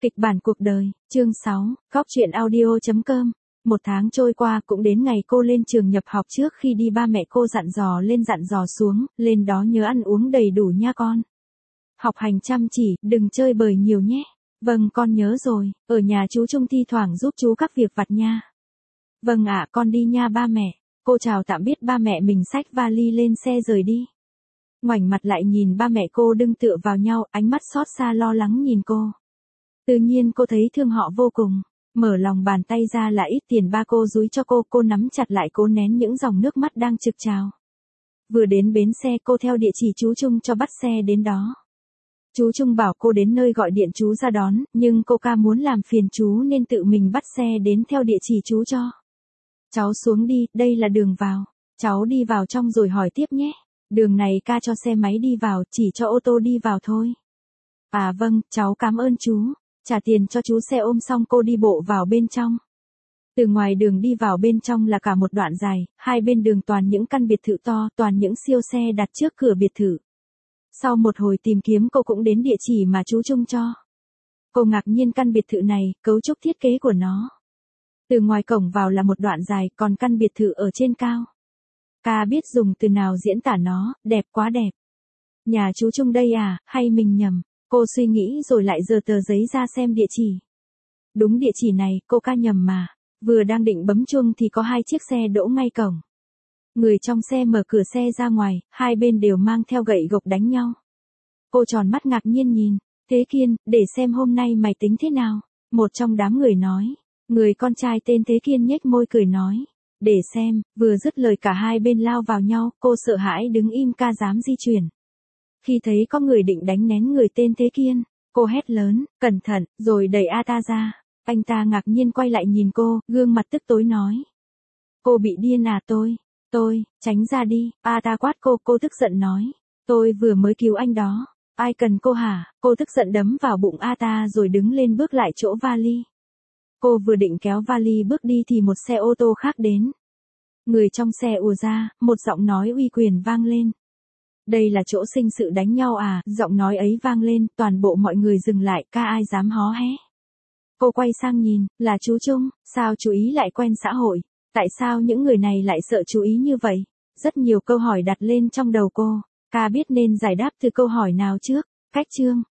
Kịch bản cuộc đời, chương 6, Góc truyện audio.com. Một tháng trôi qua cũng đến ngày cô lên trường nhập học, trước khi đi ba mẹ cô dặn dò lên dặn dò xuống, lên đó nhớ ăn uống đầy đủ nha con. Học hành chăm chỉ, đừng chơi bời nhiều nhé. Vâng con nhớ rồi, ở nhà chú Trung thi thoảng giúp chú các việc vặt nha. Vâng ạ, con đi nha ba mẹ. Cô chào tạm biệt ba mẹ mình, xách vali lên xe rời đi. Ngoảnh mặt lại nhìn ba mẹ cô đứng tựa vào nhau, ánh mắt xót xa lo lắng nhìn cô. Tự nhiên cô thấy thương họ vô cùng, mở lòng bàn tay ra là ít tiền ba cô dúi cho cô nắm chặt lại cố nén những dòng nước mắt đang trực trào. Vừa đến bến xe cô theo địa chỉ chú Trung cho bắt xe đến đó. Chú Trung bảo cô đến nơi gọi điện chú ra đón, nhưng cô muốn làm phiền chú nên tự mình bắt xe đến theo địa chỉ chú cho. Cháu xuống đi, đây là đường vào, cháu đi vào trong rồi hỏi tiếp nhé. Đường này ca cho xe máy đi vào, chỉ cho ô tô đi vào thôi. À vâng, cháu cảm ơn chú. Trả tiền cho chú xe ôm xong cô đi bộ vào bên trong. Từ ngoài đường đi vào bên trong là cả một đoạn dài, hai bên đường toàn những căn biệt thự to, toàn những siêu xe đặt trước cửa biệt thự. Sau một hồi tìm kiếm cô cũng đến địa chỉ mà chú Trung cho. Cô ngạc nhiên căn biệt thự này, cấu trúc thiết kế của nó. Từ ngoài cổng vào là một đoạn dài, còn căn biệt thự ở trên cao. Ca biết dùng từ nào diễn tả nó, đẹp quá đẹp. Nhà chú Trung đây à, hay mình nhầm? Cô suy nghĩ rồi lại giơ tờ giấy ra xem địa chỉ. Đúng địa chỉ này, cô nhầm mà. Vừa đang định bấm chuông thì có hai chiếc xe đỗ ngay cổng. Người trong xe mở cửa xe ra ngoài, hai bên đều mang theo gậy gộc đánh nhau. Cô tròn mắt ngạc nhiên nhìn. Thế Kiên, để xem hôm nay mày tính thế nào? Một trong đám người nói. Người con trai tên Thế Kiên nhếch môi cười nói. Để xem, vừa dứt lời cả hai bên lao vào nhau, cô sợ hãi đứng im dám di chuyển. Khi thấy có người định đánh nén người tên Thế Kiên, cô hét lớn, cẩn thận, rồi đẩy ta ra. Anh ta ngạc nhiên quay lại nhìn cô, gương mặt tức tối nói. Cô bị điên à? Tôi, tránh ra đi, ta quát cô tức giận nói. Tôi vừa mới cứu anh đó, ai cần cô hả? Cô tức giận đấm vào bụng ta rồi đứng lên bước lại chỗ vali. Cô vừa định kéo vali bước đi thì một xe ô tô khác đến. Người trong xe ùa ra, một giọng nói uy quyền vang lên. Đây là chỗ sinh sự đánh nhau à? Giọng nói ấy vang lên, toàn bộ mọi người dừng lại, ai dám hó hé. Cô quay sang nhìn, là chú Trung, sao chú ý lại quen xã hội? Tại sao những người này lại sợ chú ý như vậy? Rất nhiều câu hỏi đặt lên trong đầu cô, biết nên giải đáp từ câu hỏi nào trước. Cách chương